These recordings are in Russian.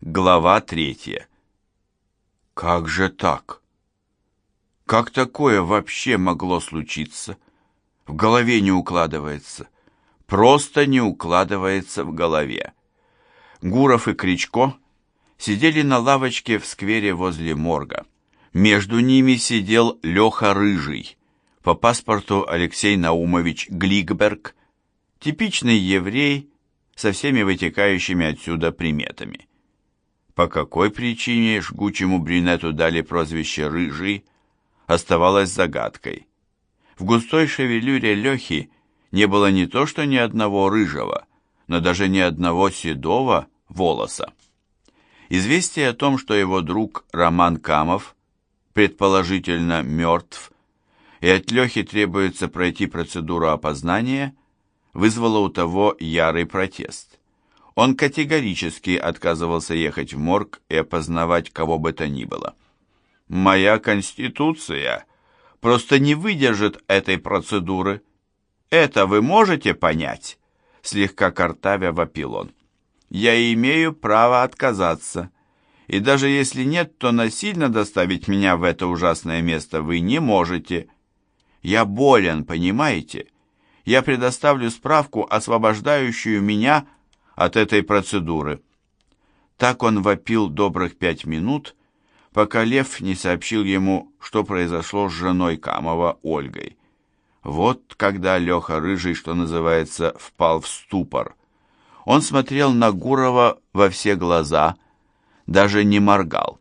Глава 3. Как же так? Как такое вообще могло случиться? В голове не укладывается. Просто не укладывается в голове. Гуров и Кричко сидели на лавочке в сквере возле морга. Между ними сидел Леха Рыжий, по паспорту Алексей Наумович Гликберг, типичный еврей со всеми вытекающими отсюда приметами. По какой причине жгучему брюнету дали прозвище «Рыжий», оставалось загадкой. В густой шевелюре Лехи не было не то что ни одного рыжего, но даже ни одного седого волоса. Известие о том, что его друг Роман Камов, предположительно мертв, и от Лехи требуется пройти процедуру опознания, вызвало у того ярый протест. Он категорически отказывался ехать в морг и опознавать кого бы то ни было. «Моя конституция просто не выдержит этой процедуры. Это вы можете понять?» Слегка картавя вопил он. «Я имею право отказаться. И даже если нет, то насильно доставить меня в это ужасное место вы не можете. Я болен, понимаете? Я предоставлю справку, освобождающую меня от этой процедуры». Так он вопил добрых 5 минут, пока Лев не сообщил ему, что произошло с женой Камова, Ольгой. Вот когда Леха Рыжий, что называется, впал в ступор. Он смотрел на Гурова во все глаза, даже не моргал.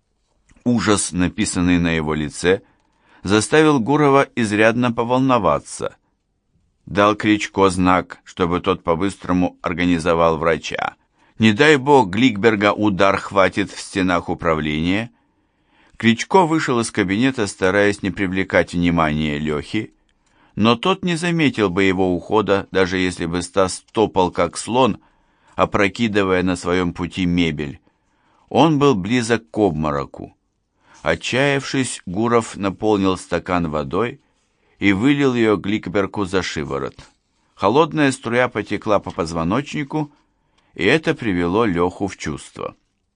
Ужас, написанный на его лице, заставил Гурова изрядно поволноваться. Дал Кричко знак, чтобы тот по-быстрому организовал врача. Не дай бог Гликберга удар хватит в стенах управления. Кричко вышел из кабинета, стараясь не привлекать внимания Лехи, но тот не заметил бы его ухода, даже если бы Стас топал как слон, опрокидывая на своем пути мебель. Он был близок к обмороку. Отчаявшись, Гуров наполнил стакан водой и вылил ее Гликбергу за шиворот. Холодная струя потекла по позвоночнику, и это привело Леху в чувство.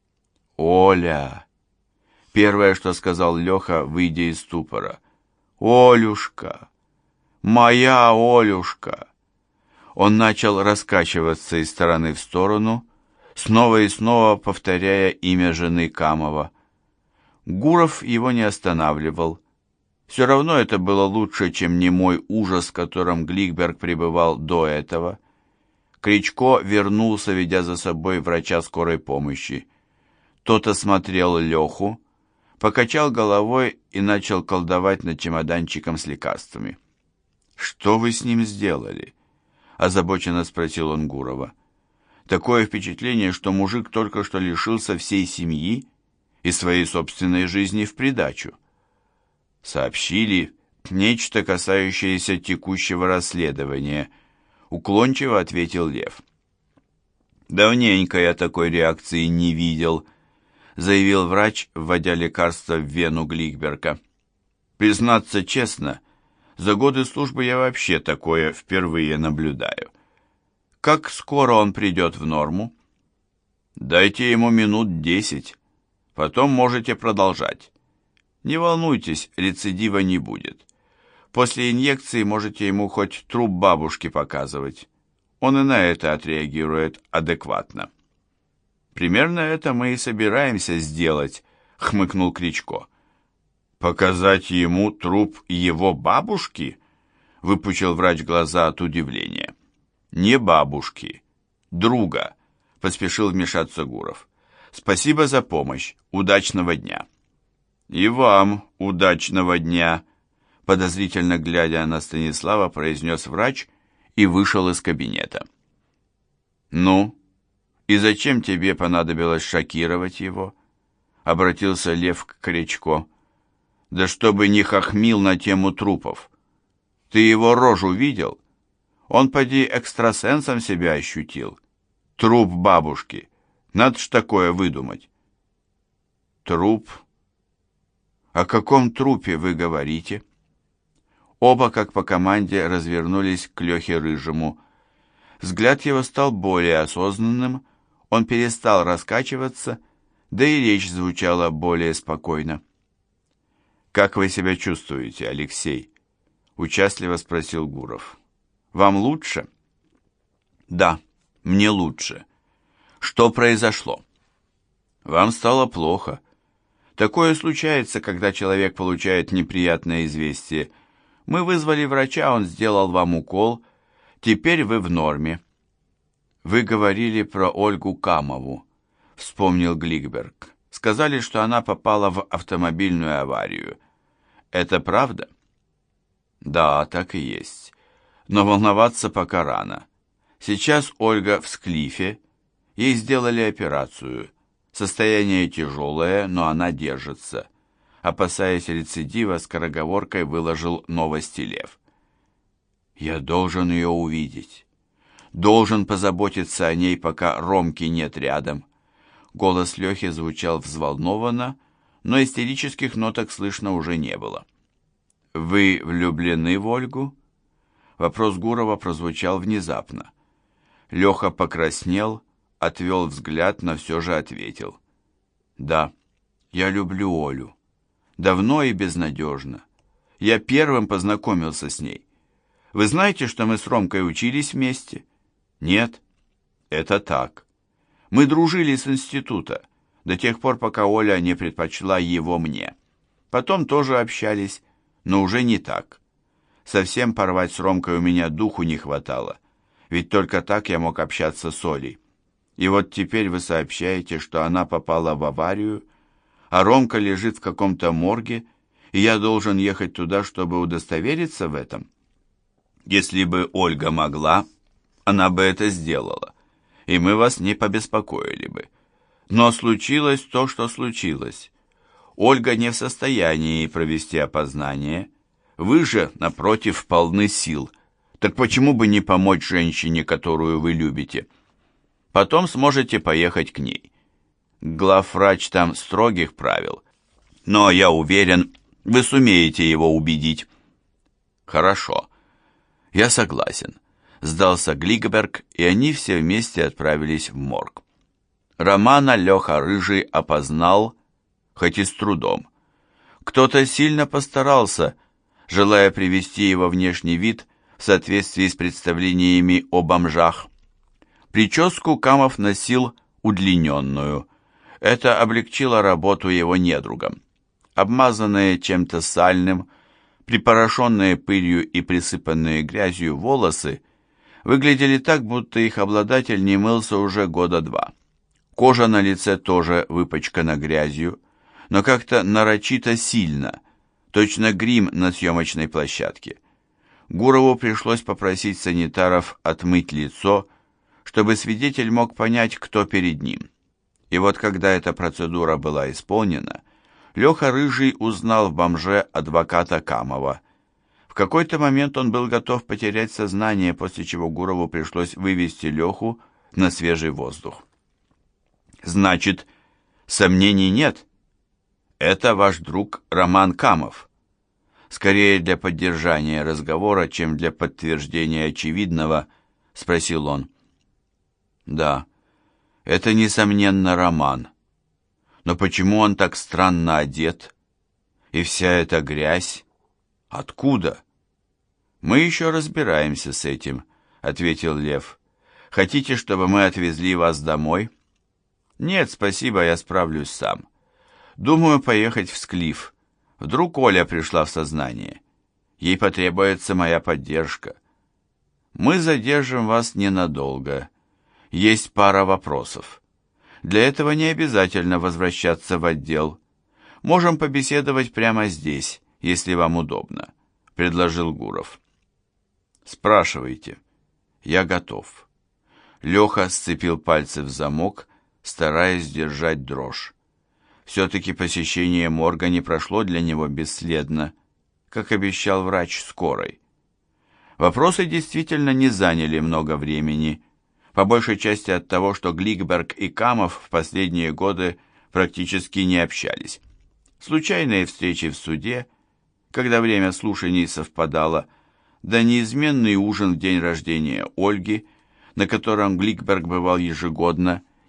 «Оля!» Первое, что сказал Леха, выйдя из ступора. «Олюшка! Моя Олюшка!» Он начал раскачиваться из стороны в сторону, снова и снова повторяя имя жены Камова. Гуров его не останавливал. Все равно это было лучше, чем немой ужас, в котором Гликберг пребывал до этого. Кричко вернулся, ведя за собой врача скорой помощи. Тот осмотрел Леху, покачал головой и начал колдовать над чемоданчиком с лекарствами. «Что вы с ним сделали?» – озабоченно спросил он Гурова. «Такое впечатление, что мужик только что лишился всей семьи и своей собственной жизни в придачу». «Сообщили нечто, касающееся текущего расследования», — уклончиво ответил Лев. «Давненько я такой реакции не видел», — заявил врач, вводя лекарство в вену Гликберга. «Признаться честно, за годы службы я вообще такое впервые наблюдаю. Как скоро он придет в норму?» «Дайте ему минут 10, потом можете продолжать. Не волнуйтесь, рецидива не будет. После инъекции можете ему хоть труп бабушки показывать. Он и на это отреагирует адекватно». «Примерно это мы и собираемся сделать», — хмыкнул Кричко. «Показать ему труп его бабушки?» — выпучил врач глаза от удивления. «Не бабушки, друга», — поспешил вмешаться Гуров. «Спасибо за помощь. Удачного дня». «И вам удачного дня», — подозрительно глядя на Станислава, произнес врач и вышел из кабинета. «Ну, и зачем тебе понадобилось шокировать его?» — обратился Лев к Кричко. «Да чтобы не хохмил на тему трупов. Ты его рожу видел? Он поди экстрасенсом себя ощутил. Труп бабушки. Надо ж такое выдумать». «Труп? О каком трупе вы говорите?» Оба, как по команде, развернулись к Лехе Рыжему. Взгляд его стал более осознанным, Он перестал раскачиваться, да и речь звучала более спокойно. «Как вы себя чувствуете, Алексей?» — участливо спросил Гуров. «Вам лучше?» «Да, мне лучше. Что произошло?» «Вам стало плохо. Такое случается, когда человек получает неприятное известие. Мы вызвали врача, он сделал вам укол. Теперь вы в норме». «Вы говорили про Ольгу Камову», — вспомнил Гликберг. «Сказали, что она попала в автомобильную аварию. Это правда?» «Да, так и есть. Но волноваться пока рано. Сейчас Ольга в Склифе. Ей сделали операцию. Состояние тяжелое, но она держится». Опасаясь рецидива, скороговоркой выложил новости Лев. «Я должен ее увидеть. Должен позаботиться о ней, пока Ромки нет рядом». Голос Лехи звучал взволнованно, но истерических ноток слышно уже не было. «Вы влюблены в Ольгу?» Вопрос Гурова прозвучал внезапно. Леха покраснел, отвел взгляд, но все же ответил. «Да, я люблю Олю. Давно и безнадежно. Я первым познакомился с ней. Вы знаете, что мы с Ромкой учились вместе?» «Нет, это так. Мы дружили с института, до тех пор, пока Оля не предпочла его мне. Потом тоже общались, но уже не так. Совсем порвать с Ромкой у меня духу не хватало, ведь только так я мог общаться с Олей. И вот теперь вы сообщаете, что она попала в аварию, а Ромка лежит в каком-то морге, и я должен ехать туда, чтобы удостовериться в этом. Если бы Ольга могла, она бы это сделала, и мы вас не побеспокоили бы. Но случилось то, что случилось. Ольга не в состоянии провести опознание. Вы же, напротив, полны сил. Так почему бы не помочь женщине, которую вы любите? Потом сможете поехать к ней. Главврач там строгих правил, но я уверен, вы сумеете его убедить». «Хорошо, я согласен», — сдался Гликберг, и они все вместе отправились в морг. Романа Леха Рыжий опознал, хоть и с трудом. Кто-то сильно постарался, желая привести его внешний вид в соответствии с представлениями о бомжах. Прическу Камов носил удлиненную. Это облегчило работу его недругам. Обмазанные чем-то сальным, припорошенные пылью и присыпанные грязью волосы выглядели так, будто их обладатель не мылся уже года два. Кожа на лице тоже выпачкана грязью, но как-то нарочито сильно, точно грим на съемочной площадке. Гурову пришлось попросить санитаров отмыть лицо, чтобы свидетель мог понять, кто перед ним. И вот когда эта процедура была исполнена, Леха Рыжий узнал в бомже адвоката Камова. В какой-то момент он был готов потерять сознание, после чего Гурову пришлось вывести Леху на свежий воздух. «Значит, сомнений нет? Это ваш друг Роман Камов?» Скорее для поддержания разговора, чем для подтверждения очевидного, спросил он. «Да, это, несомненно, Роман. Но почему он так странно одет? И вся эта грязь? Откуда?» «Мы еще разбираемся с этим», — ответил Лев. «Хотите, чтобы мы отвезли вас домой?» «Нет, спасибо, я справлюсь сам. Думаю поехать в Склиф. Вдруг Оля пришла в сознание. Ей потребуется моя поддержка. Мы задержим вас ненадолго. Есть пара вопросов. Для этого не обязательно возвращаться в отдел. Можем побеседовать прямо здесь, если вам удобно», — предложил Гуров. «Спрашивайте. Я готов». Леха сцепил пальцы в замок, стараясь сдержать дрожь. Все-таки посещение морга не прошло для него бесследно, как обещал врач скорой. Вопросы действительно не заняли много времени, по большей части от того, что Гликберг и Камов в последние годы практически не общались. Случайные встречи в суде, когда время слушаний совпадало, да неизменный ужин в день рождения Ольги, на котором Гликберг бывал ежегодно,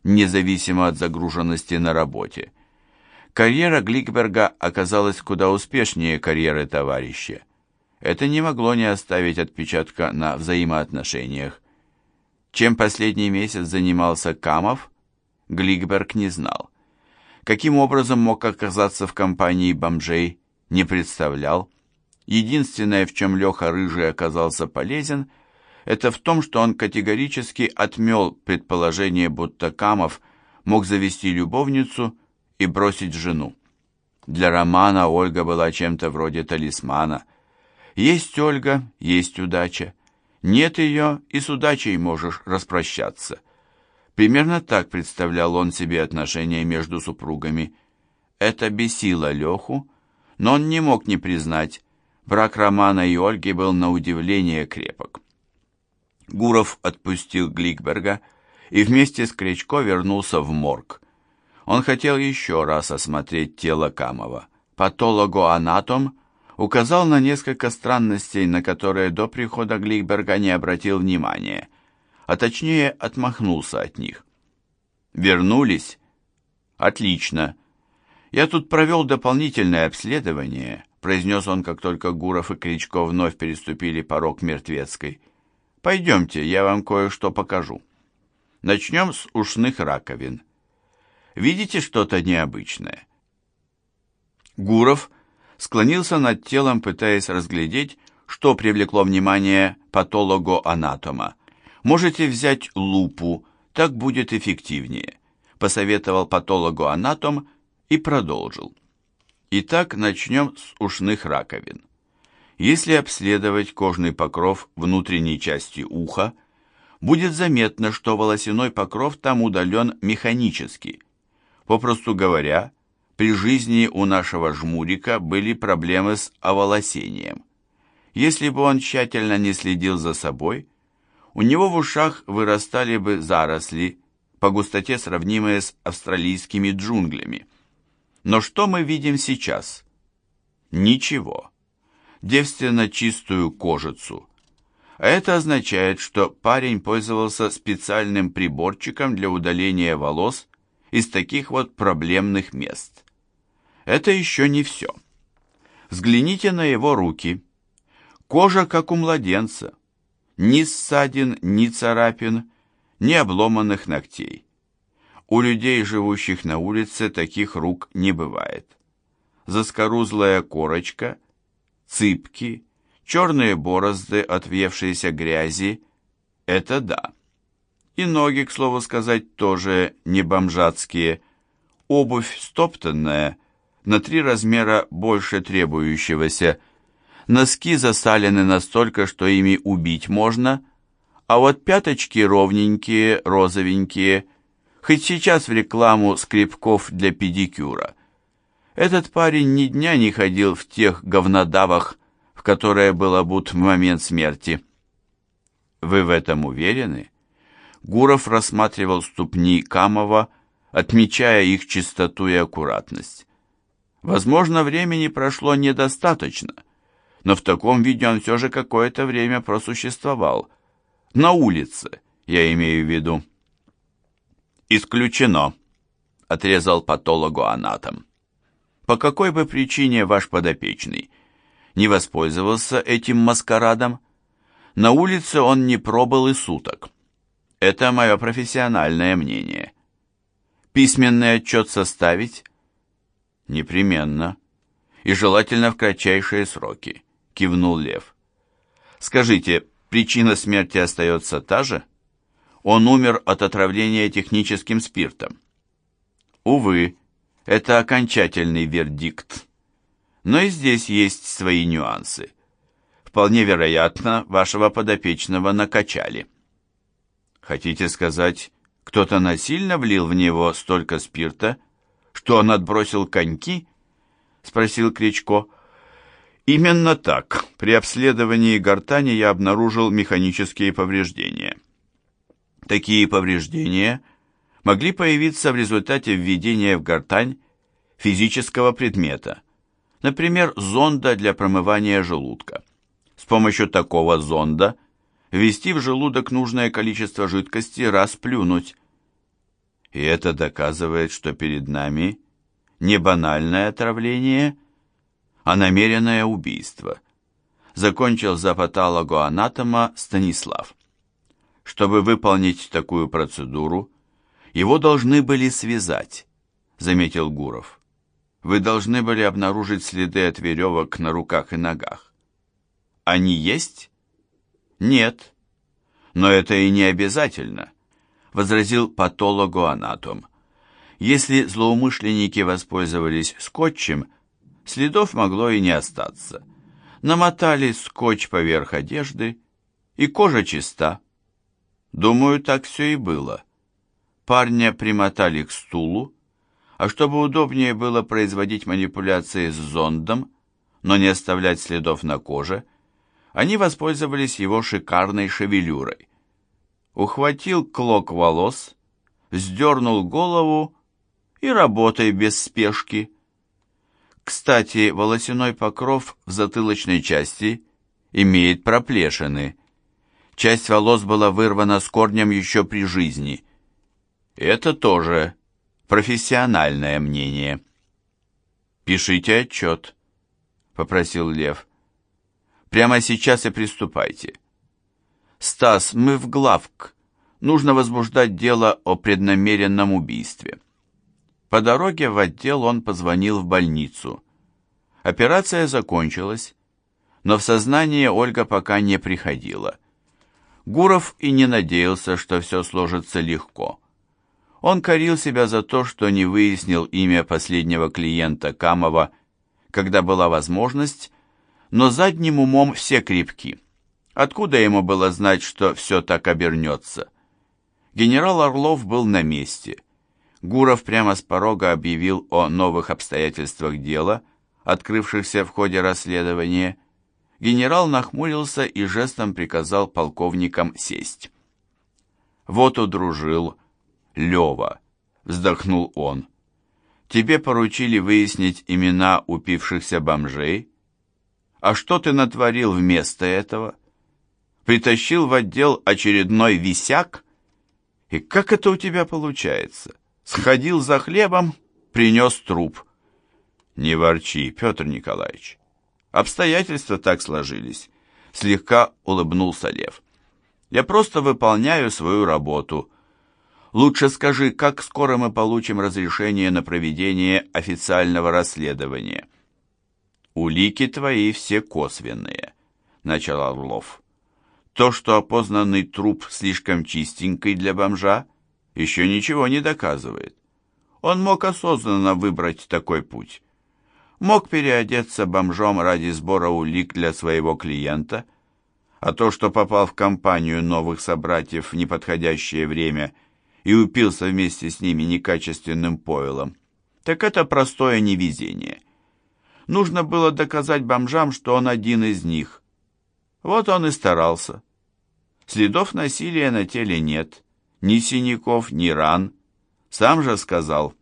независимо от загруженности на работе. Карьера Гликберга оказалась куда успешнее карьеры товарища. Это не могло не оставить отпечатка на взаимоотношениях. Чем последний месяц занимался Камов, Гликберг не знал. Каким образом мог оказаться в компании бомжей, не представлял. Единственное, в чем Леха Рыжий оказался полезен, это в том, что он категорически отмел предположение, будто Камов мог завести любовницу и бросить жену. Для Романа Ольга была чем-то вроде талисмана. Есть Ольга, есть удача. Нет ее, и с удачей можешь распрощаться. Примерно так представлял он себе отношения между супругами. Это бесило Леху, но он не мог не признать, брак Романа и Ольги был на удивление крепок. Гуров отпустил Гликберга и вместе с Крячко вернулся в морг. Он хотел еще раз осмотреть тело Камова. Патологоанатом указал на несколько странностей, на которые до прихода Гликберга не обратил внимания, а точнее отмахнулся от них. «Вернулись? Отлично. Я тут провел дополнительное обследование», произнес он, как только Гуров и Крячко вновь переступили порог Мертвецкой. «Пойдемте, я вам кое-что покажу. Начнем с ушных раковин. Видите что-то необычное?» Гуров склонился над телом, пытаясь разглядеть, что привлекло внимание патологоанатома. «Можете взять лупу, так будет эффективнее», посоветовал патологоанатом и продолжил. Итак, начнем с ушных раковин. Если обследовать кожный покров внутренней части уха, будет заметно, что волосяной покров там удален механически. Попросту говоря, при жизни у нашего жмурика были проблемы с оволосением. Если бы он тщательно не следил за собой, у него в ушах вырастали бы заросли, по густоте сравнимые с австралийскими джунглями. Но что мы видим сейчас? Ничего. Девственно чистую кожицу. А это означает, что парень пользовался специальным приборчиком для удаления волос из таких вот проблемных мест. Это еще не все. Взгляните на его руки. Кожа как у младенца. Ни ссадин, ни царапин, ни обломанных ногтей. У людей, живущих на улице, таких рук не бывает. Заскорузлая корочка, цыпки, черные борозды от въевшейся грязи – это да. И ноги, к слову сказать, тоже не бомжатские. Обувь стоптанная, на 3 размера больше требующегося. Носки засалены настолько, что ими убить можно, а вот пяточки ровненькие, розовенькие, хоть сейчас в рекламу скребков для педикюра. Этот парень ни дня не ходил в тех говнодавах, в которые был обут в момент смерти. Вы в этом уверены? Гуров рассматривал ступни Камова, отмечая их чистоту и аккуратность. Возможно, времени прошло недостаточно, но в таком виде он все же какое-то время просуществовал. На улице, я имею в виду. «Исключено», — отрезал патологоанатом. «По какой бы причине ваш подопечный не воспользовался этим маскарадом? На улице он не пробыл и суток. Это мое профессиональное мнение. Письменный отчет составить?» «Непременно. И желательно в кратчайшие сроки», — кивнул Лев. «Скажите, причина смерти остается та же? Он умер от отравления техническим спиртом». «Увы, это окончательный вердикт. Но и здесь есть свои нюансы. Вполне вероятно, вашего подопечного накачали». «Хотите сказать, кто-то насильно влил в него столько спирта, что он отбросил коньки?» — спросил Крячко. «Именно так. При обследовании гортани я обнаружил механические повреждения. Такие повреждения могли появиться в результате введения в гортань физического предмета, например, зонда для промывания желудка. С помощью такого зонда ввести в желудок нужное количество жидкости, расплюнуть. И это доказывает, что перед нами не банальное отравление, а намеренное убийство. Закончил за патологоанатома Станислав. Чтобы выполнить такую процедуру, его должны были связать, заметил Гуров. Вы должны были обнаружить следы от веревок на руках и ногах. Они есть? Нет. Но это и не обязательно, возразил патологоанатом. Если злоумышленники воспользовались скотчем, следов могло и не остаться. Намотали скотч поверх одежды, и кожа чиста. Думаю, так все и было. Парня примотали к стулу, а чтобы удобнее было производить манипуляции с зондом, но не оставлять следов на коже, они воспользовались его шикарной шевелюрой. Ухватил клок волос, вздернул голову и работай без спешки. Кстати, волосяной покров в затылочной части имеет проплешины. Часть волос была вырвана с корнем еще при жизни. Это тоже профессиональное мнение. «Пишите отчет», — попросил Лев. «Прямо сейчас и приступайте. Стас, мы в главк. Нужно возбуждать дело о преднамеренном убийстве». По дороге в отдел он позвонил в больницу. Операция закончилась, но в сознание Ольга пока не приходила. Гуров и не надеялся, что все сложится легко. Он корил себя за то, что не выяснил имя последнего клиента Камова, когда была возможность, но задним умом все крепки. Откуда ему было знать, что все так обернется? Генерал Орлов был на месте. Гуров прямо с порога объявил о новых обстоятельствах дела, открывшихся в ходе расследования. Генерал нахмурился и жестом приказал полковникам сесть. «Вот удружил Лева», — вздохнул он. «Тебе поручили выяснить имена упившихся бомжей? А что ты натворил вместо этого? Притащил в отдел очередной висяк? И как это у тебя получается? Сходил за хлебом, принес труп». «Не ворчи, Петр Николаевич. Обстоятельства так сложились», — слегка улыбнулся Лев. «Я просто выполняю свою работу. Лучше скажи, как скоро мы получим разрешение на проведение официального расследования?» «Улики твои все косвенные», — начал Орлов. «То, что опознанный труп слишком чистенький для бомжа, еще ничего не доказывает. Он мог осознанно выбрать такой путь. Мог переодеться бомжом ради сбора улик для своего клиента, а то, что попал в компанию новых собратьев в неподходящее время и упился вместе с ними некачественным пойлом, так это простое невезение. Нужно было доказать бомжам, что он один из них. Вот он и старался. Следов насилия на теле нет, ни синяков, ни ран. Сам же сказал.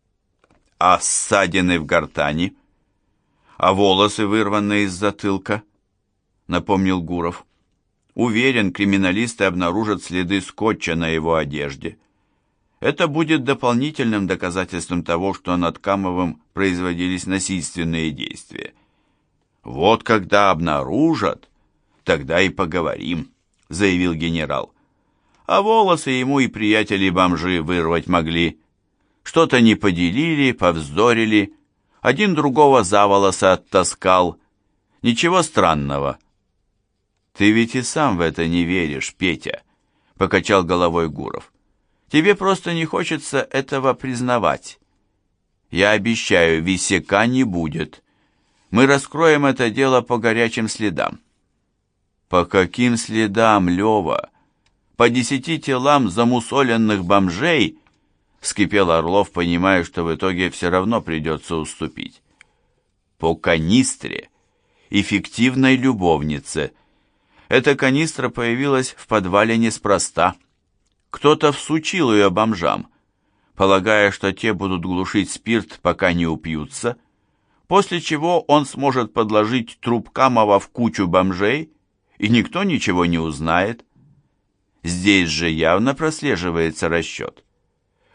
А ссадины в гортани? А волосы, вырванные из затылка? Напомнил Гуров. Уверен, криминалисты обнаружат следы скотча на его одежде. Это будет дополнительным доказательством того, что над Камовым производились насильственные действия. Вот когда обнаружат, тогда и поговорим, заявил генерал. А волосы ему и приятели-бомжи вырвать могли. Что-то не поделили, повздорили, один другого за волосы оттаскал. Ничего странного. Ты ведь и сам в это не веришь, Петя, покачал головой Гуров. Тебе просто не хочется этого признавать. Я обещаю, висяка не будет. Мы раскроем это дело по горячим следам. По каким следам, Лева? По 10 телам замусоленных бомжей? Вскипел Орлов, понимая, что в итоге все равно придется уступить. По канистре и фиктивной любовнице. Эта канистра появилась в подвале неспроста. Кто-то всучил ее бомжам, полагая, что те будут глушить спирт, пока не упьются, после чего он сможет подложить труп Камова в кучу бомжей, и никто ничего не узнает. Здесь же явно прослеживается расчет.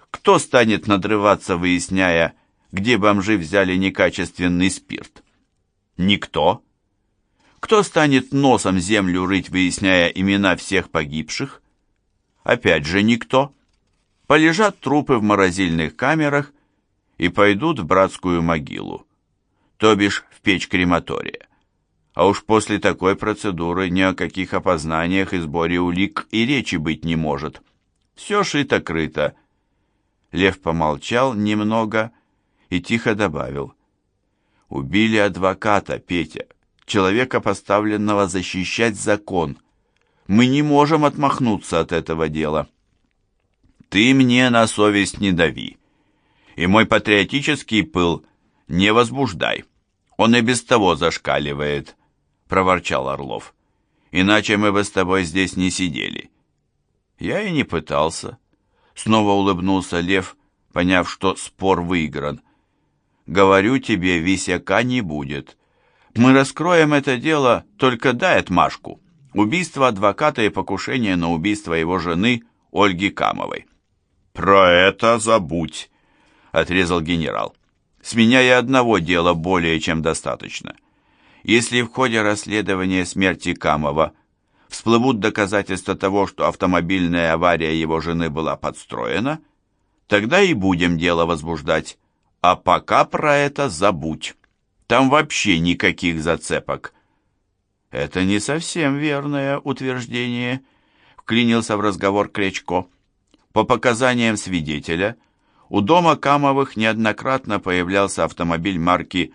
Кто станет надрываться, выясняя, где бомжи взяли некачественный спирт? Никто. Кто станет носом землю рыть, выясняя имена всех погибших? Опять же никто. Полежат трупы в морозильных камерах и пойдут в братскую могилу, то бишь в печь крематория. А уж после такой процедуры ни о каких опознаниях и сборе улик и речи быть не может. Все шито-крыто. Лев помолчал немного и тихо добавил. Убили адвоката, Петя, человека, поставленного защищать закон. Мы не можем отмахнуться от этого дела. Ты мне на совесть не дави, и мой патриотический пыл не возбуждай. Он и без того зашкаливает, проворчал Орлов. Иначе мы бы с тобой здесь не сидели. Я и не пытался. Снова улыбнулся Лев, поняв, что спор выигран. Говорю тебе, висяка не будет. Мы раскроем это дело, только дай отмашку. Убийство адвоката и покушение на убийство его жены Ольги Камовой. «Про это забудь», — отрезал генерал. «С меня и одного дела более чем достаточно. Если в ходе расследования смерти Камова всплывут доказательства того, что автомобильная авария его жены была подстроена, тогда и будем дело возбуждать. А пока про это забудь. Там вообще никаких зацепок». «Это не совсем верное утверждение», — вклинился в разговор Крячко. По показаниям свидетеля, у дома Камовых неоднократно появлялся автомобиль марки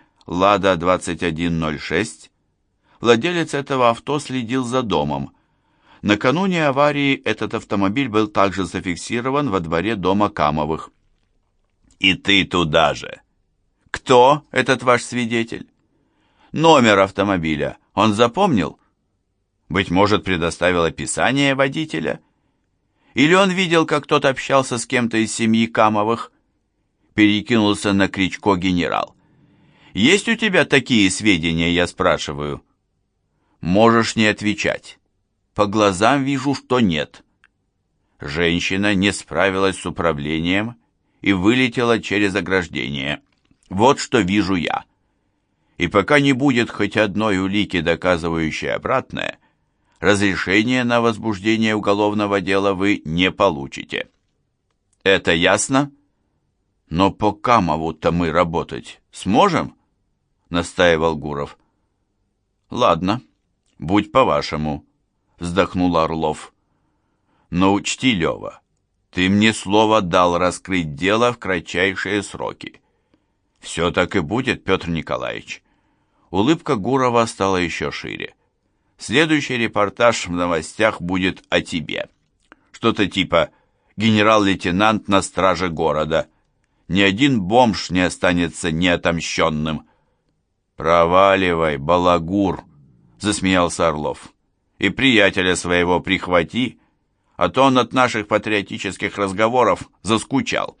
«Лада-2106». Владелец этого авто следил за домом. Накануне аварии этот автомобиль был также зафиксирован во дворе дома Камовых. «И ты туда же! Кто этот ваш свидетель? Номер автомобиля он запомнил? Быть может, предоставил описание водителя? Или он видел, как тот общался с кем-то из семьи Камовых?» Перекинулся на Крячко генерал. «Есть у тебя такие сведения, я спрашиваю?» «Можешь не отвечать. По глазам вижу, что нет». Женщина не справилась с управлением и вылетела через ограждение. Вот что вижу я. И пока не будет хоть одной улики, доказывающей обратное, разрешение на возбуждение уголовного дела вы не получите. Это ясно? Но по Камову-то мы работать сможем? Настаивал Гуров. Ладно, будь по-вашему, вздохнул Орлов. Но учти, Лева, ты мне слово дал раскрыть дело в кратчайшие сроки. Все так и будет, Петр Николаевич. Улыбка Гурова стала еще шире. Следующий репортаж в новостях будет о тебе. Что-то типа «Генерал-лейтенант на страже города». Ни один бомж не останется неотомщенным. «Проваливай, балагур», — засмеялся Орлов. «И приятеля своего прихвати, а то он от наших патриотических разговоров заскучал».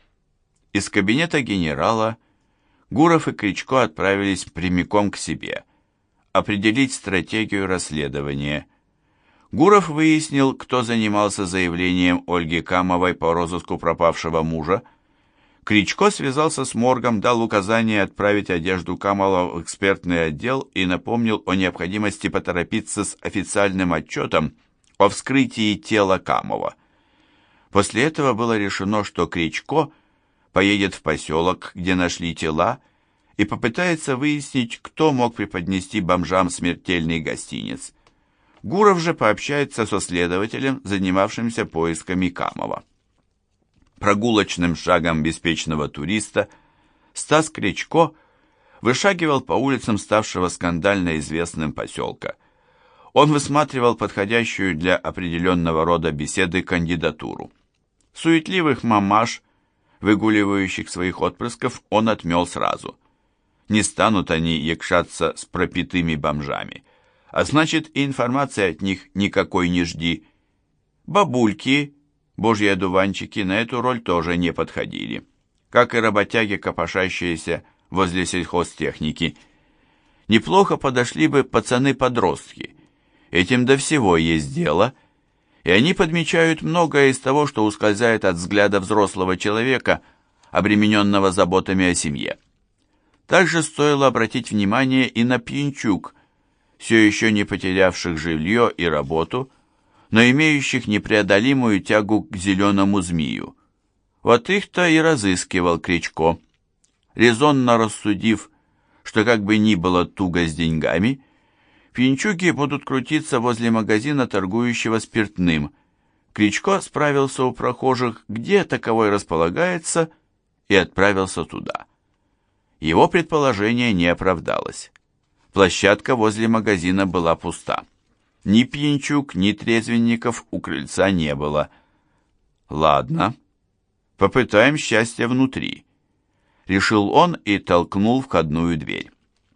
Из кабинета генерала Гуров и Крячко отправились прямиком к себе определить стратегию расследования. Гуров выяснил, кто занимался заявлением Ольги Камовой по розыску пропавшего мужа. Крячко связался с моргом, дал указание отправить одежду Камова в экспертный отдел и напомнил о необходимости поторопиться с официальным отчетом о вскрытии тела Камова. После этого было решено, что Крячко поедет в поселок, где нашли тела, и попытается выяснить, кто мог преподнести бомжам смертельный гостинец. Гуров же пообщается со следователем, занимавшимся поисками Камова. Прогулочным шагом беспечного туриста Стас Крячко вышагивал по улицам ставшего скандально известным поселка. Он высматривал подходящую для определенного рода беседы кандидатуру. Суетливых мамаш, выгуливающих своих отпрысков, он отмел сразу. Не станут они якшаться с пропитыми бомжами, а значит, и информации от них никакой не жди. Бабульки, божьи одуванчики, на эту роль тоже не подходили, как и работяги, копошащиеся возле сельхозтехники. Неплохо подошли бы пацаны-подростки, этим до всего есть дело, и они подмечают многое из того, что ускользает от взгляда взрослого человека, обремененного заботами о семье. Также стоило обратить внимание и на пьянчуг, все еще не потерявших жилье и работу, но имеющих непреодолимую тягу к зеленому змею. Вот их-то и разыскивал Кричко. Резонно рассудив, что как бы ни было туго с деньгами, пьянчуги будут крутиться возле магазина, торгующего спиртным. Кричко справился у прохожих, где таковой располагается, и отправился туда. Его предположение не оправдалось. Площадка возле магазина была пуста. Ни пьянчуг, ни трезвенников у крыльца не было. «Ладно, попытаем счастье внутри», — решил он и толкнул входную дверь.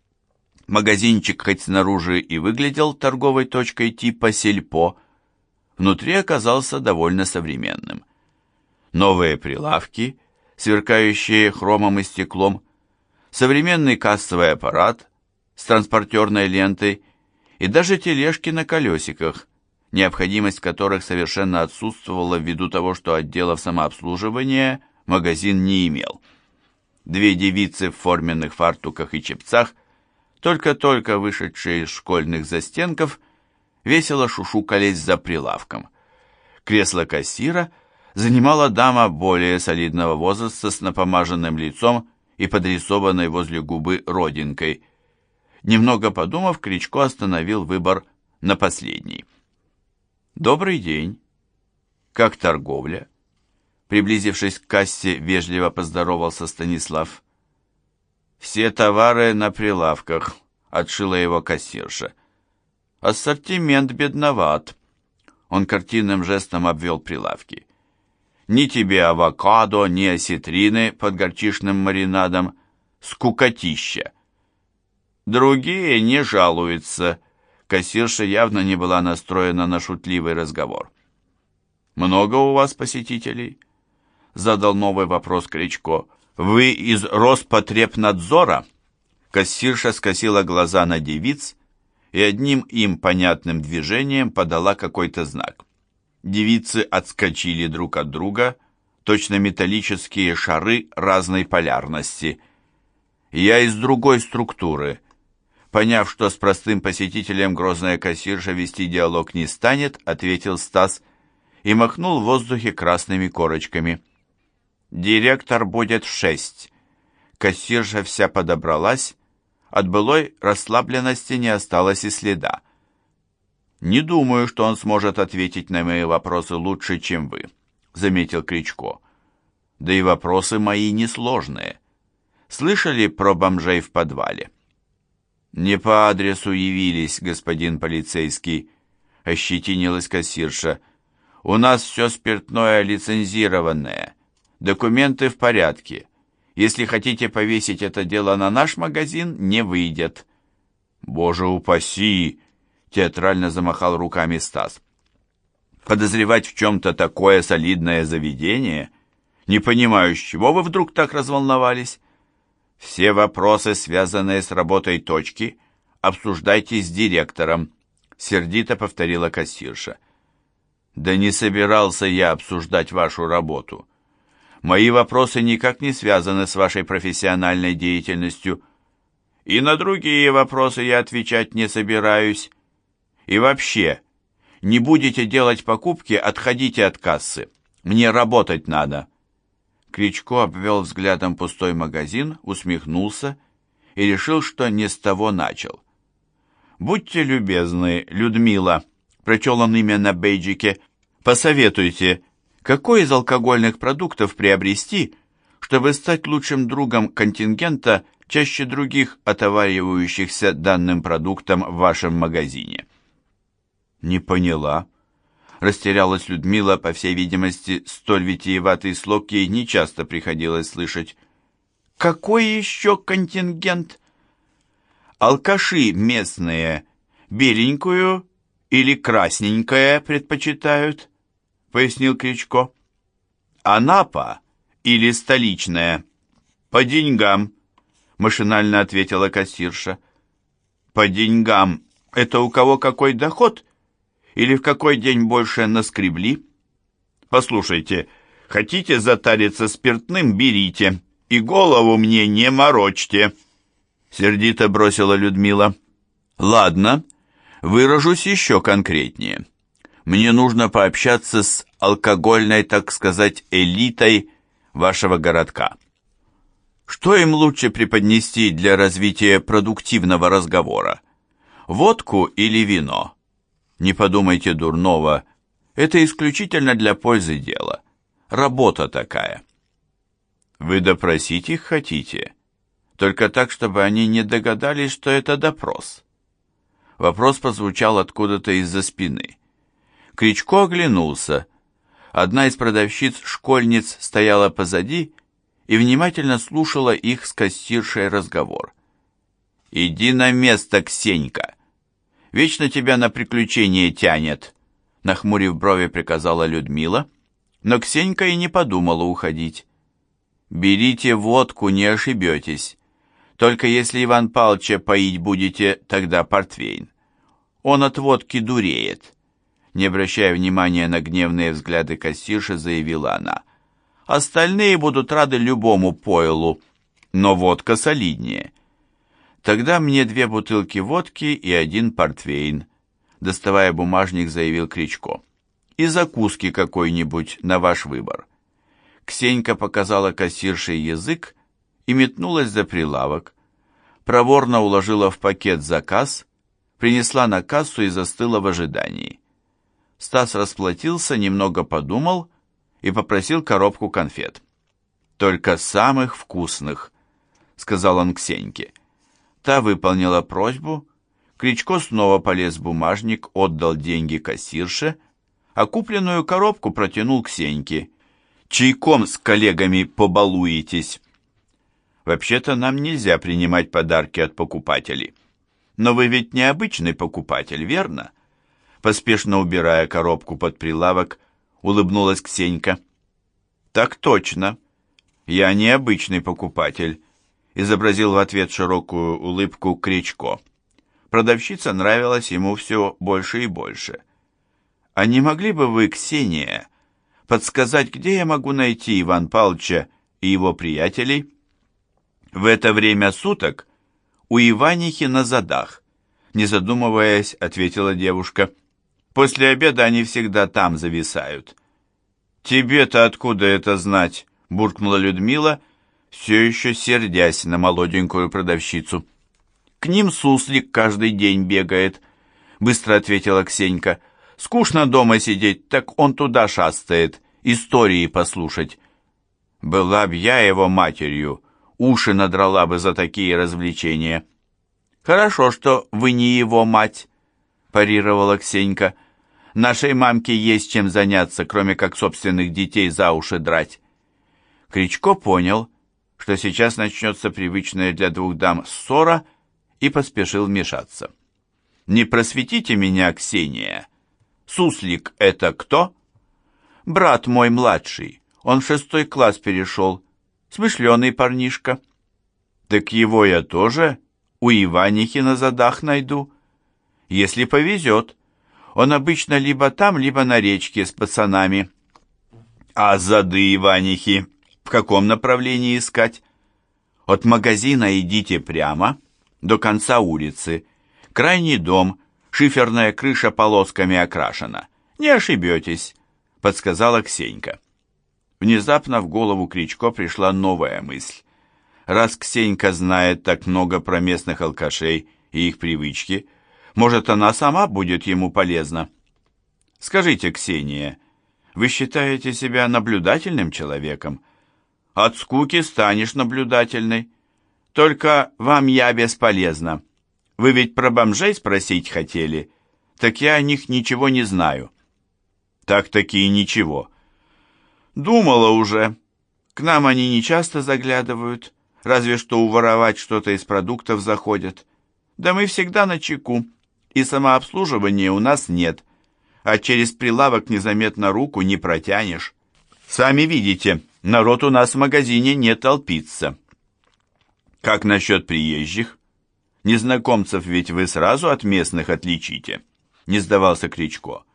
Магазинчик хоть снаружи и выглядел торговой точкой типа сельпо, внутри оказался довольно современным. Новые прилавки, сверкающие хромом и стеклом, современный кассовый аппарат с транспортерной лентой и даже тележки на колесиках, необходимость которых совершенно отсутствовала ввиду того, что отделов самообслуживания магазин не имел. Две девицы в форменных фартуках и чепцах, только-только вышедшие из школьных застенков, весело шушукались за прилавком. Кресло кассира занимала дама более солидного возраста с напомаженным лицом и подрисованной возле губы родинкой. Немного подумав, Кричко остановил выбор на последний. «Добрый день. Как торговля?» Приблизившись к кассе, вежливо поздоровался Станислав. «Все товары на прилавках», — отшила его кассирша. «Ассортимент бедноват». Он картинным жестом обвел прилавки. «Ни тебе авокадо, ни осетрины под горчичным маринадом. Скукотища». Другие не жалуются. Кассирша явно не была настроена на шутливый разговор. «Много у вас посетителей?» Задал новый вопрос Кричко. «Вы из Роспотребнадзора?» Кассирша скосила глаза на девиц и одним им понятным движением подала какой-то знак. Девицы отскочили друг от друга, точно металлические шары разной полярности. «Я из другой структуры». Поняв, что с простым посетителем грозная кассирша вести диалог не станет, ответил Стас и махнул в воздухе красными корочками. «Директор будет в 6». Кассирша вся подобралась, от былой расслабленности не осталось и следа. «Не думаю, что он сможет ответить на мои вопросы лучше, чем вы», — заметил Кричко. «Да и вопросы мои несложные. Слышали про бомжей в подвале?» «Не по адресу явились, господин полицейский», — ощетинилась кассирша. «У нас все спиртное лицензированное, документы в порядке. Если хотите повесить это дело на наш магазин, не выйдет». «Боже упаси!» — театрально замахал руками Стас. «Подозревать в чем-то такое солидное заведение? Не понимаю, с чего вы вдруг так разволновались? Все вопросы, связанные с работой точки, обсуждайте с директором», — сердито повторила кассирша. «Да не собирался я обсуждать вашу работу. Мои вопросы никак не связаны с вашей профессиональной деятельностью. И на другие вопросы я отвечать не собираюсь. И вообще, не будете делать покупки, отходите от кассы. Мне работать надо». Кричко обвел взглядом пустой магазин, усмехнулся и решил, что не с того начал. «Будьте любезны, Людмила», — прочел он имя на бейджике, — «посоветуйте, какой из алкогольных продуктов приобрести, чтобы стать лучшим другом контингента, чаще других отоваривающихся данным продуктом в вашем магазине?» «Не поняла». Растерялась Людмила, по всей видимости, столь витиеватый слог ей нечасто приходилось слышать. «Какой еще контингент?» «Алкаши местные беленькую или красненькое предпочитают», — пояснил Кричко. «Анапа или столичная?» «По деньгам», — машинально ответила кассирша. «По деньгам. Это у кого какой доход? Или в какой день больше наскребли? Послушайте, хотите затариться спиртным, берите, и голову мне не морочьте, сердито бросила Людмила. Ладно, выражусь еще конкретнее. Мне нужно пообщаться с алкогольной, так сказать, элитой вашего городка. Что им лучше преподнести для развития продуктивного разговора? Водку или вино? Не подумайте дурного, это исключительно для пользы дела. Работа такая. Вы допросить их хотите? Только так, чтобы они не догадались, что это допрос. Вопрос прозвучал откуда-то из-за спины. Кричко оглянулся. Одна из продавщиц-школьниц стояла позади и внимательно слушала их с кассиршей разговор. «Иди на место, Ксенька! Вечно тебя на приключения тянет!» Нахмурив брови, приказала Людмила, но Ксенька и не подумала уходить. «Берите водку, не ошибетесь. Только если Иван Павловича поить будете, тогда портвейн. Он от водки дуреет». Не обращая внимания на гневные взгляды кассирши, заявила она. «Остальные будут рады любому пойлу, но водка солиднее». «Тогда мне 2 бутылки водки и 1 портвейн», доставая бумажник, заявил Кричко. «И закуски какой-нибудь на ваш выбор». Ксенька показала кассирше язык и метнулась за прилавок, проворно уложила в пакет заказ, принесла на кассу и застыла в ожидании. Стас расплатился, немного подумал и попросил коробку конфет. «Только самых вкусных», — сказал он Ксеньке. Та выполнила просьбу, Кричко снова полез в бумажник, отдал деньги кассирше, а купленную коробку протянул Ксеньке. «Чайком с коллегами побалуетесь». «Вообще-то нам нельзя принимать подарки от покупателей. Но вы ведь не обычный покупатель, верно?» Поспешно убирая коробку под прилавок, улыбнулась Ксенька. «Так точно. Я необычный покупатель», — изобразил в ответ широкую улыбку Кричко. Продавщица нравилась ему все больше и больше. «А не могли бы вы, Ксения, подсказать, где я могу найти Ивана Павловича и его приятелей?» «В это время суток у Иванихи на задах», — не задумываясь, ответила девушка. «После обеда они всегда там зависают». «Тебе-то откуда это знать?» — буркнула Людмила, все еще сердясь на молоденькую продавщицу. «К ним суслик каждый день бегает», — быстро ответила Ксенька. «Скучно дома сидеть, так он туда шастает, истории послушать». «Была б я его матерью, уши надрала бы за такие развлечения». «Хорошо, что вы не его мать», — парировала Ксенька. «Нашей мамке есть чем заняться, кроме как собственных детей за уши драть». Кричко понял, что сейчас начнется привычная для 2 дам ссора, и поспешил вмешаться. «Не просветите меня, Ксения. Суслик — это кто?» «Брат мой младший. Он в 6 класс перешел. Смышленый парнишка». «Так его я тоже у Иванихи на задах найду. Если повезет. Он обычно либо там, либо на речке с пацанами». «А зады Иванихи в каком направлении искать?» «От магазина идите прямо до конца улицы. Крайний дом, шиферная крыша полосками окрашена. Не ошибетесь», — подсказала Ксенька. Внезапно в голову Кричко пришла новая мысль. Раз Ксенька знает так много про местных алкашей и их привычки, может, она сама будет ему полезна. «Скажите, Ксения, вы считаете себя наблюдательным человеком?» «От скуки станешь наблюдательной. Только вам я бесполезна. Вы ведь про бомжей спросить хотели? Так я о них ничего не знаю». «Так-таки ничего». «Думала уже. К нам они не часто заглядывают, разве что уворовать что-то из продуктов заходят. Да мы всегда начеку, и самообслуживания у нас нет, а через прилавок незаметно руку не протянешь. Сами видите, народ у нас в магазине не толпится». «Как насчет приезжих? Незнакомцев ведь вы сразу от местных отличите?» — не сдавался Кричко.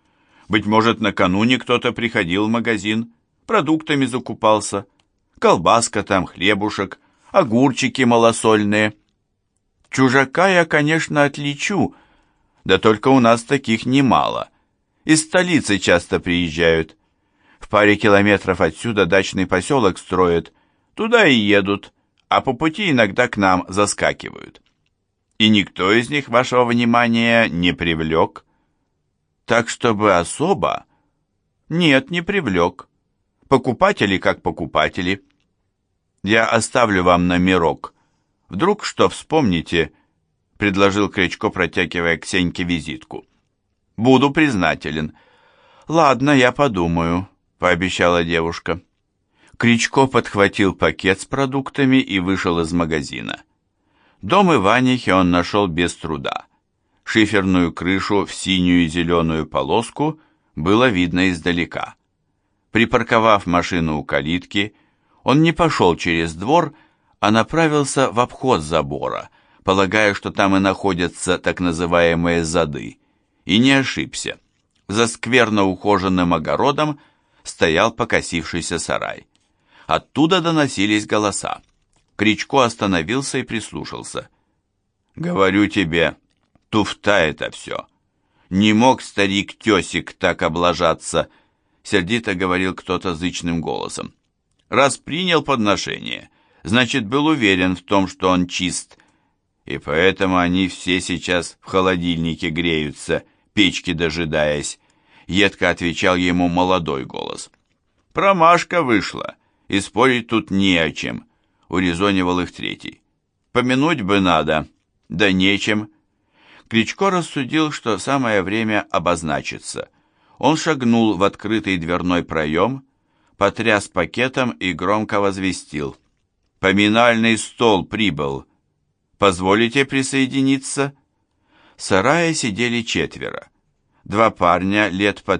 Быть может, накануне кто-то приходил в магазин, продуктами закупался. Колбаска там, хлебушек, огурчики малосольные. Чужака я, конечно, отличу, да только у нас таких немало. Из столицы часто приезжают. В паре километров отсюда дачный поселок строят, туда и едут, а по пути иногда к нам заскакивают. И никто из них вашего внимания не привлек? Так, чтобы особо? Нет, не привлек. Покупатели как покупатели. Я оставлю вам номерок. Вдруг что вспомните, предложил Крячко, протягивая Ксеньке визитку. Буду признателен. Ладно, я подумаю, пообещала девушка. Крячко подхватил пакет с продуктами и вышел из магазина. Дом Иванихи он нашел без труда. Шиферную крышу в синюю и зеленую полоску было видно издалека. Припарковав машину у калитки, он не пошел через двор, а направился в обход забора, полагая, что там и находятся так называемые зады, и не ошибся. За скверно ухоженным огородом стоял покосившийся сарай. Оттуда доносились голоса. Крячко остановился и прислушался. «Говорю тебе, туфта это все. Не мог старик-тесик так облажаться», — сердито говорил кто-то зычным голосом. «Раз принял подношение, значит, был уверен в том, что он чист. И поэтому они все сейчас в холодильнике греются, печки дожидаясь», — едко отвечал ему молодой голос. «Промашка вышла, и спорить тут не о чем», — урезонивал их третий. «Помянуть бы надо, да нечем». Крячко рассудил, что самое время обозначиться. Он шагнул в открытый дверной проем, потряс пакетом и громко возвестил. «Поминальный стол прибыл. Позволите присоединиться?» В сарае сидели четверо. Два парня лет по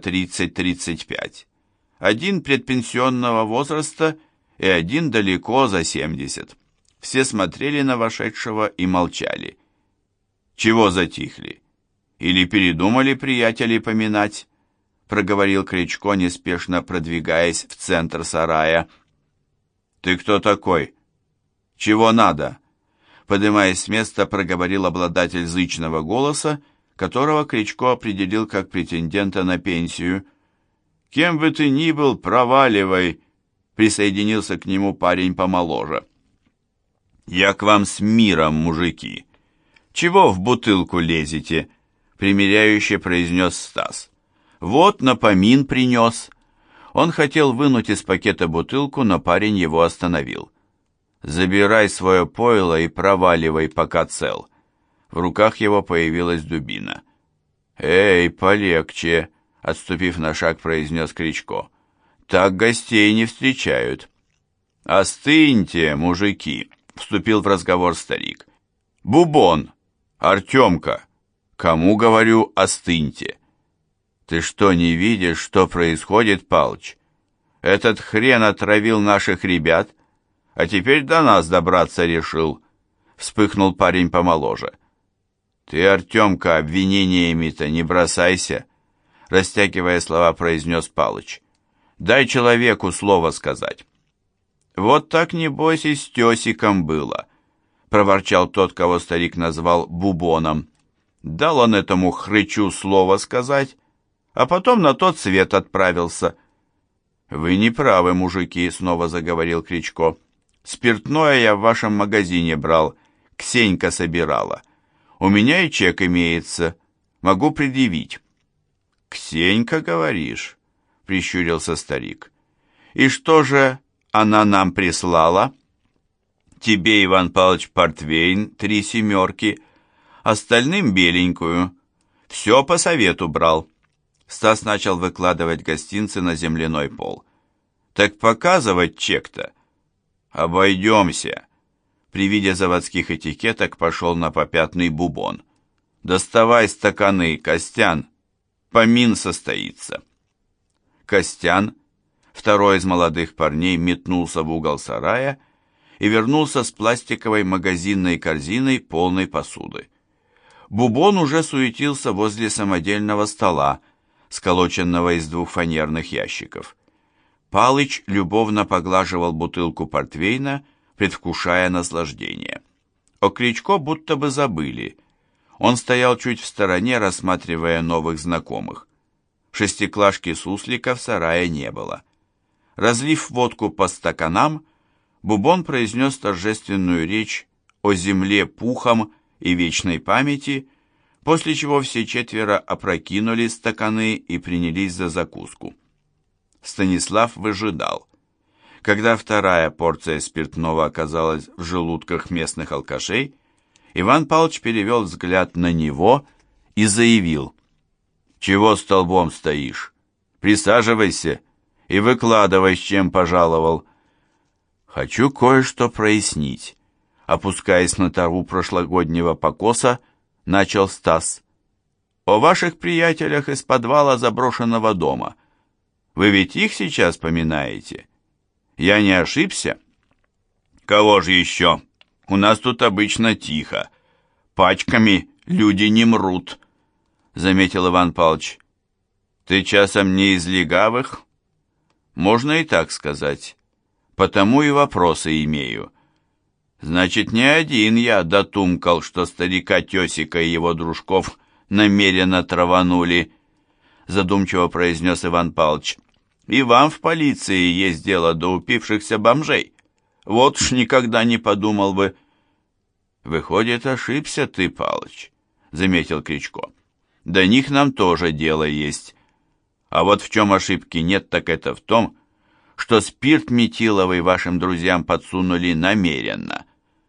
30-35. Один предпенсионного возраста и один далеко за 70. Все смотрели на вошедшего и молчали. «Чего затихли? Или передумали приятелей поминать?» — проговорил Крячко, неспешно продвигаясь в центр сарая. «Ты кто такой? Чего надо?» Поднимаясь с места, проговорил обладатель зычного голоса, которого Крячко определил как претендента на пенсию. «Кем бы ты ни был, проваливай!» — присоединился к нему парень помоложе. «Я к вам с миром, мужики! Чего в бутылку лезете?» — примиряюще произнес Стас. «Вот напомин принес». Он хотел вынуть из пакета бутылку, но парень его остановил. «Забирай свое пойло и проваливай, пока цел». В руках его появилась дубина. «Эй, полегче!» — отступив на шаг, произнес Крячко. «Так гостей не встречают». «Остыньте, мужики!» — вступил в разговор старик. «Бубон! Артемка! Кому, говорю, остыньте?» «Ты что, не видишь, что происходит, Палыч? Этот хрен отравил наших ребят, а теперь до нас добраться решил», — вспыхнул парень помоложе. «Ты, Артемка, обвинениями-то не бросайся», — растягивая слова, произнес Палыч. «Дай человеку слово сказать». «Вот так, небось, и с Тесиком было», — проворчал тот, кого старик назвал Бубоном. «Дал он этому хрычу слово сказать, а потом на тот свет отправился». «Вы не правы, мужики», — снова заговорил Крячко. «Спиртное я в вашем магазине брал, Ксенька собирала. У меня и чек имеется, могу предъявить». «Ксенька, говоришь?» — прищурился старик. «И что же она нам прислала?» «Тебе, Иван Павлович, портвейн 3 семерки, остальным беленькую. Все по совету брал». Стас начал выкладывать гостинцы на земляной пол. «Так показывать чек-то?» «Обойдемся». При виде заводских этикеток пошел на попятный Бубон. «Доставай стаканы, Костян, помин состоится». Костян, второй из молодых парней, метнулся в угол сарая и вернулся с пластиковой магазинной корзиной, полной посуды. Бубон уже суетился возле самодельного стола, сколоченного из 2 фанерных ящиков. Палыч любовно поглаживал бутылку портвейна, предвкушая наслаждение. О Кричко будто бы забыли. Он стоял чуть в стороне, рассматривая новых знакомых. Шестиклашки суслика в сарае не было. Разлив водку по стаканам, Бубон произнес торжественную речь о земле пухом и вечной памяти, после чего все 4 опрокинули стаканы и принялись за закуску. Станислав выжидал. Когда 2-я порция спиртного оказалась в желудках местных алкашей, Иван Павлович перевел взгляд на него и заявил: «Чего столбом стоишь? Присаживайся и выкладывай, с чем пожаловал». «Хочу кое-что прояснить», — опускаясь на траву прошлогоднего покоса, начал Стас. «О ваших приятелях из подвала заброшенного дома. Вы ведь их сейчас поминаете? Я не ошибся?» «Кого же еще? У нас тут обычно тихо. Пачками люди не мрут», — заметил Иван Павлович. «Ты часом не из легавых?» «Можно и так сказать. Потому и вопросы имею. Значит, не один я дотумкал, что старика Тесика и его дружков намеренно траванули», — задумчиво произнес Иван Павлович. «И вам в полиции есть дело до упившихся бомжей. Вот уж никогда не подумал бы». «Выходит, ошибся ты, Палыч», — заметил Кричко. «До них нам тоже дело есть. А вот в чем ошибки нет, так это в том, что спирт метиловый вашим друзьям подсунули намеренно.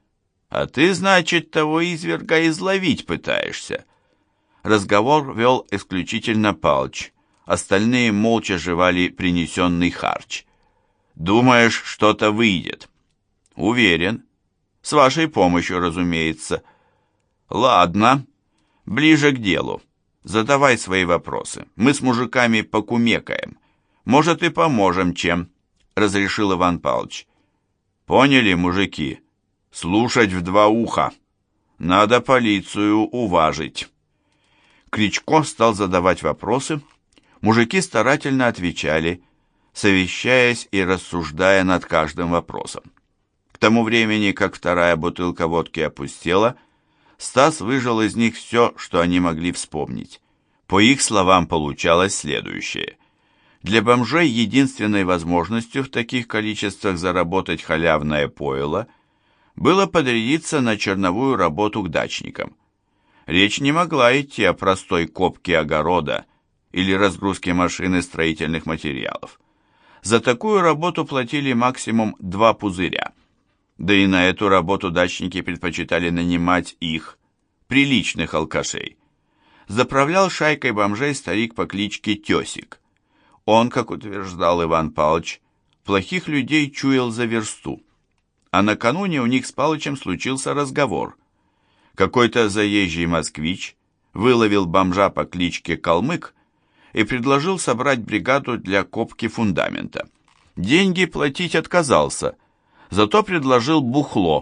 А ты, значит, того изверга изловить пытаешься». Разговор вел исключительно Палыч. Остальные молча жевали принесенный харч. «Думаешь, что-то выйдет?» «Уверен. С вашей помощью, разумеется». «Ладно, ближе к делу. Задавай свои вопросы. Мы с мужиками покумекаем. Может, и поможем чем», — разрешил Иван Павлович. «Поняли, мужики? Слушать в 2 уха. Надо полицию уважить». Кричко стал задавать вопросы. Мужики старательно отвечали, совещаясь и рассуждая над каждым вопросом. К тому времени, как 2-я бутылка водки опустела, Стас выжал из них все, что они могли вспомнить. По их словам, получалось следующее. Для бомжей единственной возможностью в таких количествах заработать халявное пойло было подрядиться на черновую работу к дачникам. Речь не могла идти о простой копке огорода или разгрузке машины строительных материалов. За такую работу платили максимум 2 пузыря. Да и на эту работу дачники предпочитали нанимать их, приличных алкашей. Заправлял шайкой бомжей старик по кличке Тесик. Он, как утверждал Иван Павлович, плохих людей чуял за версту. А накануне у них с Палычем случился разговор. Какой-то заезжий москвич выловил бомжа по кличке Калмык и предложил собрать бригаду для копки фундамента. Деньги платить отказался, зато предложил бухло.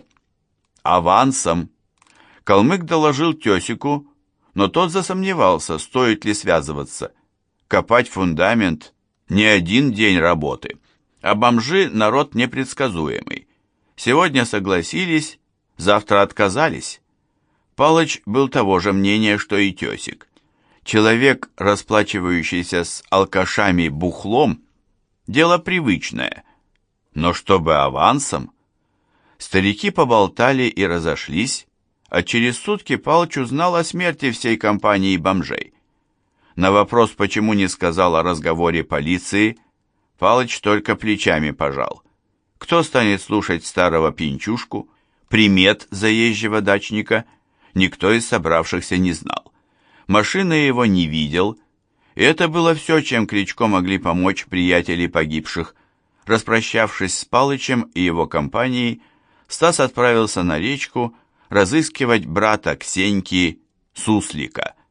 Авансом. Калмык доложил Тесику, но тот засомневался, стоит ли связываться. Копать фундамент — не 1 день работы. А бомжи — народ непредсказуемый. Сегодня согласились, завтра отказались. Палыч был того же мнения, что и Тесик. Человек, расплачивающийся с алкашами бухлом, дело привычное. Но чтобы авансом? Старики поболтали и разошлись, а через сутки Палыч узнал о смерти всей компании бомжей. На вопрос, почему не сказал о разговоре полиции, Палыч только плечами пожал. Кто станет слушать старого пьянчушку? Примет заезжего дачника никто из собравшихся не знал. Машины его не видел, и это было все, чем Кричко могли помочь приятели погибших. Распрощавшись с Палычем и его компанией, Стас отправился на речку разыскивать брата Ксеньки Суслика.